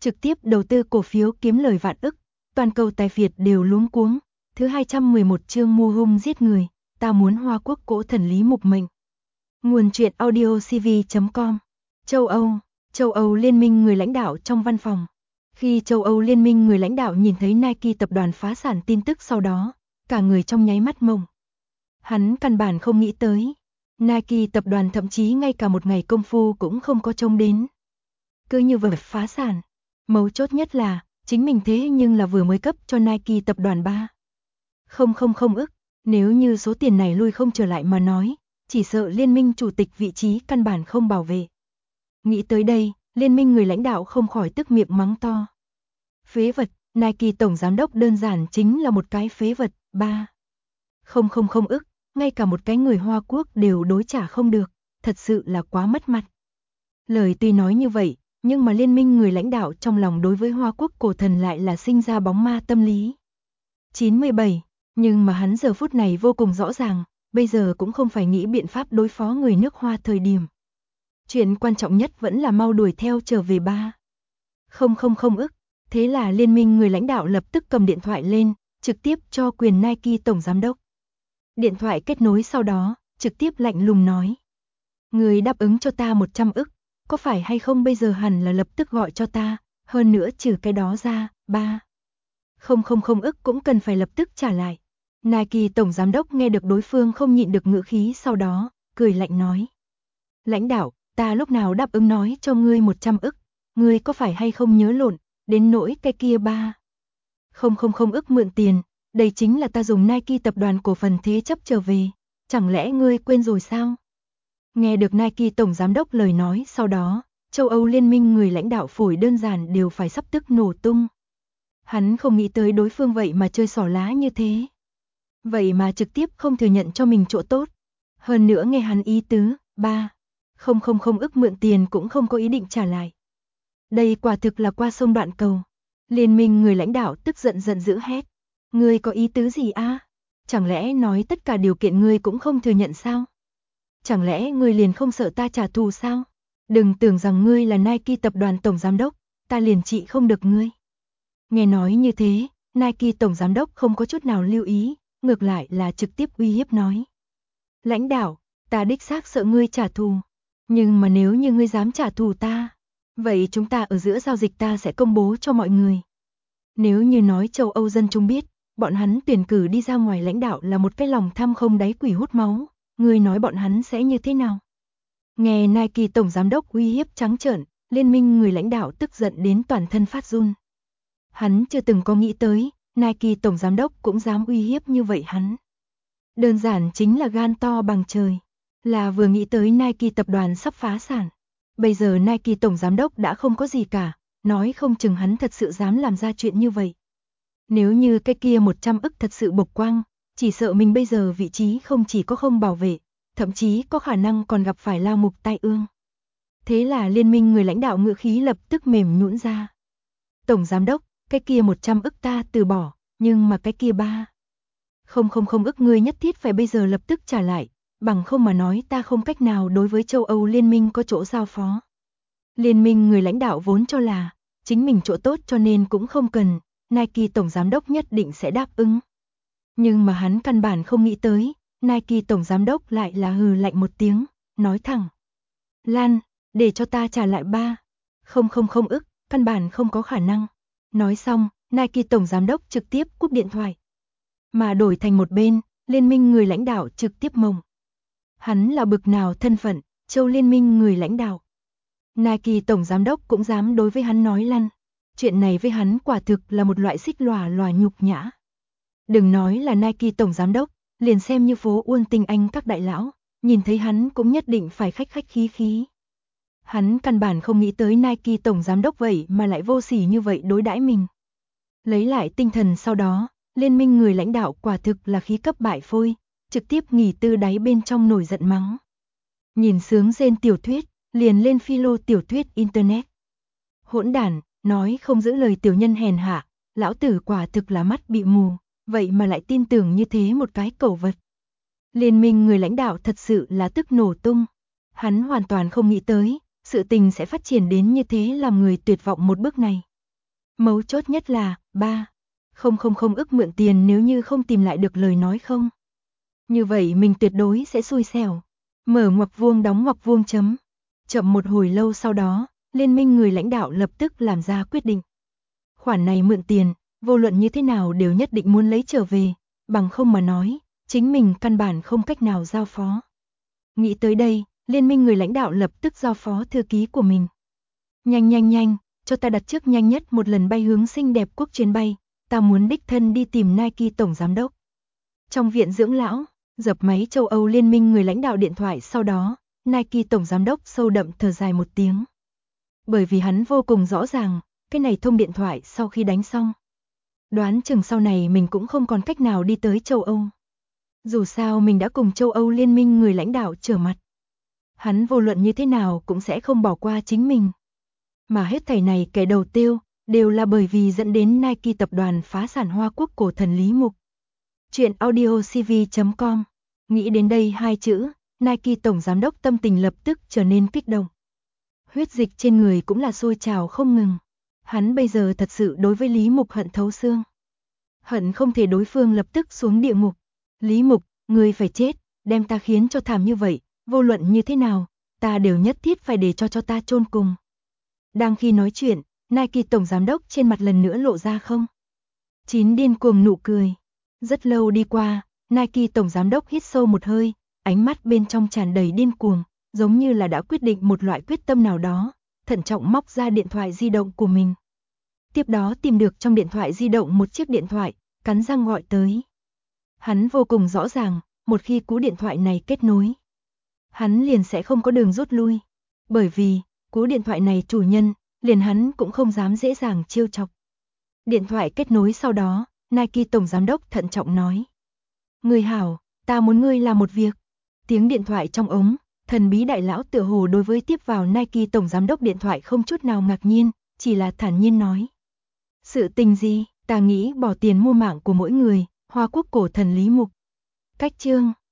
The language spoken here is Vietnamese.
trực tiếp đầu tư cổ phiếu kiếm lời vạn ức, toàn cầu tài phiệt đều luống cuống. Thứ 211 chương mua hung giết người, ta muốn Hoa Quốc cỗ thần lý mục mệnh. Nguồn truyện audio cv.com. Châu Âu Liên minh người lãnh đạo trong văn phòng. Khi châu Âu Liên minh người lãnh đạo nhìn thấy Nike tập đoàn phá sản tin tức sau đó, cả người trong nháy mắt mông. Hắn căn bản không nghĩ tới. Nike tập đoàn thậm chí ngay cả một ngày công phu cũng không có trông đến. Cứ như vậy phá sản. Mấu chốt nhất là, chính mình thế nhưng là vừa mới cấp cho Nike tập đoàn 3,000 ức. Nếu như số tiền này lui không trở lại mà nói, chỉ sợ liên minh chủ tịch vị trí căn bản không bảo vệ. Nghĩ tới đây, liên minh người lãnh đạo không khỏi tức miệng mắng to. Phế vật, Nike tổng giám đốc đơn giản chính là một cái phế vật, 3,000 ức, ngay cả một cái người Hoa Quốc đều đối trả không được, thật sự là quá mất mặt. Lời tuy nói như vậy, nhưng mà liên minh người lãnh đạo trong lòng đối với Hoa Quốc cổ thần lại là sinh ra bóng ma tâm lý. 97, nhưng mà hắn giờ phút này vô cùng rõ ràng, bây giờ cũng không phải nghĩ biện pháp đối phó người nước Hoa thời điểm. Chuyện quan trọng nhất vẫn là mau đuổi theo trở về 3,000 ức. Thế là liên minh người lãnh đạo lập tức cầm điện thoại lên, trực tiếp cho quyền Nike tổng giám đốc. Điện thoại kết nối sau đó, trực tiếp lạnh lùng nói. Người đáp ứng cho ta 100 ức, có phải hay không bây giờ hẳn là lập tức gọi cho ta, hơn nữa trừ cái đó ra, 3,000 ức cũng cần phải lập tức trả lại. Nike tổng giám đốc nghe được đối phương không nhịn được ngữ khí sau đó, cười lạnh nói. Lãnh đạo, ta lúc nào đáp ứng nói cho ngươi 100 ức, ngươi có phải hay không nhớ lộn, đến nỗi cái kia 3,000 ức mượn tiền, đây chính là ta dùng Nike tập đoàn cổ phần thế chấp trở về, chẳng lẽ ngươi quên rồi sao? Nghe được Nike tổng giám đốc lời nói sau đó, châu Âu liên minh người lãnh đạo phổi đơn giản đều phải sắp tức nổ tung. Hắn không nghĩ tới đối phương vậy mà chơi xỏ lá như thế. Vậy mà trực tiếp không thừa nhận cho mình chỗ tốt. Hơn nữa nghe hắn ý tứ, 3,000 ức mượn tiền cũng không có ý định trả lại. Đây quả thực là qua sông đoạn cầu. Liên minh người lãnh đạo tức giận giận dữ hét. Ngươi có ý tứ gì a? Chẳng lẽ nói tất cả điều kiện ngươi cũng không thừa nhận sao? Chẳng lẽ ngươi liền không sợ ta trả thù sao? Đừng tưởng rằng ngươi là Nike tập đoàn tổng giám đốc, ta liền trị không được ngươi. Nghe nói như thế, Nike tổng giám đốc không có chút nào lưu ý, ngược lại là trực tiếp uy hiếp nói. Lãnh đạo, ta đích xác sợ ngươi trả thù, nhưng mà nếu như ngươi dám trả thù ta, vậy chúng ta ở giữa giao dịch ta sẽ công bố cho mọi người. Nếu như nói châu Âu dân chúng biết, bọn hắn tuyển cử đi ra ngoài lãnh đạo là một cái lòng tham không đáy quỷ hút máu, ngươi nói bọn hắn sẽ như thế nào? Nghe Nike tổng giám đốc uy hiếp trắng trợn, liên minh người lãnh đạo tức giận đến toàn thân phát run. Hắn chưa từng có nghĩ tới, Nike tổng giám đốc cũng dám uy hiếp như vậy hắn. Đơn giản chính là gan to bằng trời, là vừa nghĩ tới Nike tập đoàn sắp phá sản. Bây giờ Nike tổng giám đốc đã không có gì cả, nói không chừng hắn thật sự dám làm ra chuyện như vậy. Nếu như cái kia 100 ức thật sự bộc quang, chỉ sợ mình bây giờ vị trí không chỉ có không bảo vệ, thậm chí có khả năng còn gặp phải lao ngục tai ương. Thế là liên minh người lãnh đạo ngữ khí lập tức mềm nhũn ra. Tổng giám đốc, cái kia 100 ức ta từ bỏ, nhưng mà cái kia 3,000 ức ngươi nhất thiết phải bây giờ lập tức trả lại, bằng không mà nói ta không cách nào đối với châu Âu liên minh có chỗ giao phó. Liên minh người lãnh đạo vốn cho là, chính mình chỗ tốt cho nên cũng không cần, Nike tổng giám đốc nhất định sẽ đáp ứng. Nhưng mà hắn căn bản không nghĩ tới, Nike tổng giám đốc lại là hừ lạnh một tiếng, nói thẳng. Lan, để cho ta trả lại 3,000 ức, căn bản không có khả năng. Nói xong, Nike tổng giám đốc trực tiếp cúp điện thoại. Mà đổi thành một bên, liên minh người lãnh đạo trực tiếp mông. Hắn là bực nào thân phận, châu liên minh người lãnh đạo. Nike tổng giám đốc cũng dám đối với hắn nói lăn. Chuyện này với hắn quả thực là một loại xích lòa lòa nhục nhã. Đừng nói là Nike tổng giám đốc, liền xem như phố Uôn Tinh Anh các đại lão, nhìn thấy hắn cũng nhất định phải khách khách khí khí. Hắn căn bản không nghĩ tới Nike tổng giám đốc vậy mà lại vô sỉ như vậy đối đãi mình. Lấy lại tinh thần sau đó, liên minh người lãnh đạo quả thực là khí cấp bại phôi, trực tiếp nghỉ tư đáy bên trong nổi giận mắng. Nhìn sướng rên tiểu thuyết, liền lên philo tiểu thuyết internet. Hỗn đản, nói không giữ lời tiểu nhân hèn hạ, lão tử quả thực là mắt bị mù, vậy mà lại tin tưởng như thế một cái cẩu vật. Liên minh người lãnh đạo thật sự là tức nổ tung. Hắn hoàn toàn không nghĩ tới, sự tình sẽ phát triển đến như thế làm người tuyệt vọng một bước này. Mấu chốt nhất là, 3,000 ức mượn tiền nếu như không tìm lại được lời nói không. Như vậy mình tuyệt đối sẽ xui xẻo. Mở ngoặc vuông đóng ngoặc vuông chấm. Chậm một hồi lâu sau đó, liên minh người lãnh đạo lập tức làm ra quyết định. Khoản này mượn tiền, vô luận như thế nào đều nhất định muốn lấy trở về, bằng không mà nói, chính mình căn bản không cách nào giao phó. Nghĩ tới đây, liên minh người lãnh đạo lập tức giao phó thư ký của mình. Nhanh, cho ta đặt trước nhanh nhất một lần bay hướng xinh đẹp quốc chuyến bay, ta muốn đích thân đi tìm Nike tổng giám đốc. Trong viện dưỡng lão, dập máy châu Âu liên minh người lãnh đạo điện thoại sau đó, Nike tổng giám đốc sâu đậm thở dài một tiếng. Bởi vì hắn vô cùng rõ ràng, cái này thông điện thoại sau khi đánh xong. Đoán chừng sau này mình cũng không còn cách nào đi tới châu Âu. Dù sao mình đã cùng châu Âu liên minh người lãnh đạo trở mặt. Hắn vô luận như thế nào cũng sẽ không bỏ qua chính mình. Mà hết thảy này kẻ đầu tiêu, đều là bởi vì dẫn đến Nike tập đoàn phá sản Hoa Quốc cổ thần Lý Mục. Chuyện audiocv.com. Nghĩ đến đây hai chữ, Nike tổng giám đốc tâm tình lập tức trở nên kích động. Huyết dịch trên người cũng là sôi trào không ngừng. Hắn bây giờ thật sự đối với Lý Mục hận thấu xương. Hận không thể đối phương lập tức xuống địa ngục. Lý Mục, ngươi phải chết, đem ta khiến cho thảm như vậy, vô luận như thế nào, ta đều nhất thiết phải để cho ta chôn cùng. Đang khi nói chuyện, Nike tổng giám đốc trên mặt lần nữa lộ ra không? Chín điên cuồng nụ cười. Rất lâu đi qua, Nike tổng giám đốc hít sâu một hơi, ánh mắt bên trong tràn đầy điên cuồng, giống như là đã quyết định một loại quyết tâm nào đó, thận trọng móc ra điện thoại di động của mình. Tiếp đó tìm được trong điện thoại di động một chiếc điện thoại, cắn răng gọi tới. Hắn vô cùng rõ ràng, một khi cú điện thoại này kết nối, hắn liền sẽ không có đường rút lui. Bởi vì, cú điện thoại này chủ nhân, liền hắn cũng không dám dễ dàng trêu chọc. Điện thoại kết nối sau đó, Nike tổng giám đốc thận trọng nói. Người hảo, ta muốn ngươi làm một việc. Tiếng điện thoại trong ống, thần bí đại lão tựa hồ đối với tiếp vào Nike tổng giám đốc điện thoại không chút nào ngạc nhiên, chỉ là thản nhiên nói. Sự tình gì, ta nghĩ bỏ tiền mua mạng của mỗi người, Hoa Quốc cổ thần Lý Mục. Cách chương